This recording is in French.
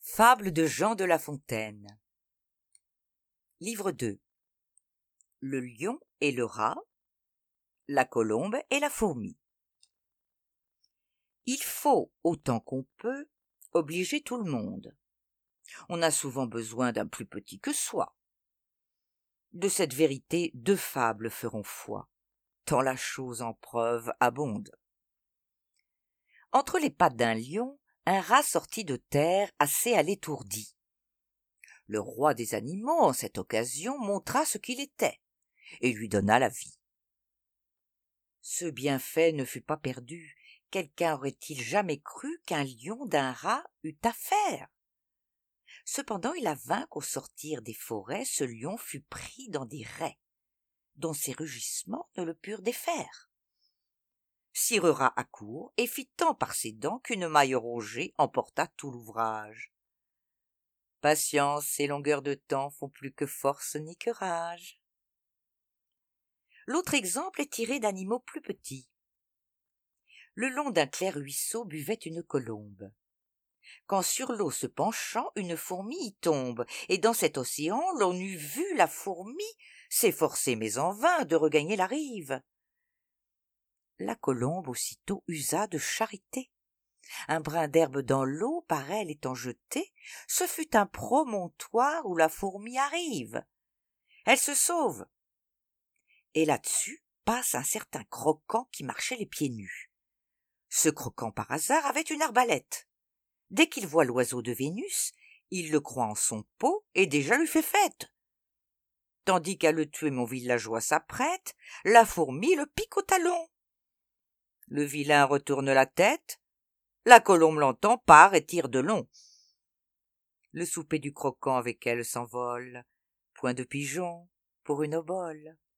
Fable de Jean de La Fontaine. Livre 2. Le lion et le rat, la colombe et la fourmi. Il faut, autant qu'on peut, obliger tout le monde. On a souvent besoin d'un plus petit que soi. De cette vérité, 2 fables feront foi, tant la chose en preuve abonde. Entre les pattes d'un lion, un rat sortit de terre assez à l'étourdi. Le roi des animaux, en cette occasion, montra ce qu'il était, et lui donna la vie. Ce bienfait ne fut pas perdu. Quelqu'un aurait-il jamais cru qu'un lion d'un rat eût affaire? Cependant il advint qu'au sortir des forêts, ce lion fut pris dans des rets, dont ses rugissements ne le purent défaire. Sire rat accourt et fit tant par ses dents qu'une maille rongée emporta tout l'ouvrage. Patience et longueur de temps font plus que force ni que rage. L'autre exemple est tiré d'animaux plus petits. Le long d'un clair ruisseau buvait une colombe. Quand sur l'eau se penchant, une fourmi y tombe, et dans cet océan l'on eût vu la fourmi s'efforcer, mais en vain, de regagner la rive. La colombe aussitôt usa de charité. Un brin d'herbe dans l'eau, par elle étant jeté, ce fut un promontoire où la fourmi arrive. Elle se sauve. Et là-dessus passe un certain croquant qui marchait les pieds nus. Ce croquant par hasard avait une arbalète. Dès qu'il voit l'oiseau de Vénus, il le croit en son pot et déjà lui fait fête. Tandis qu'à le tuer mon villageois s'apprête, la fourmi le pique au talon. Le vilain retourne la tête, la colombe l'entend, part et tire de long. Le souper du croquant avec elle s'envole, point de pigeon pour une obole.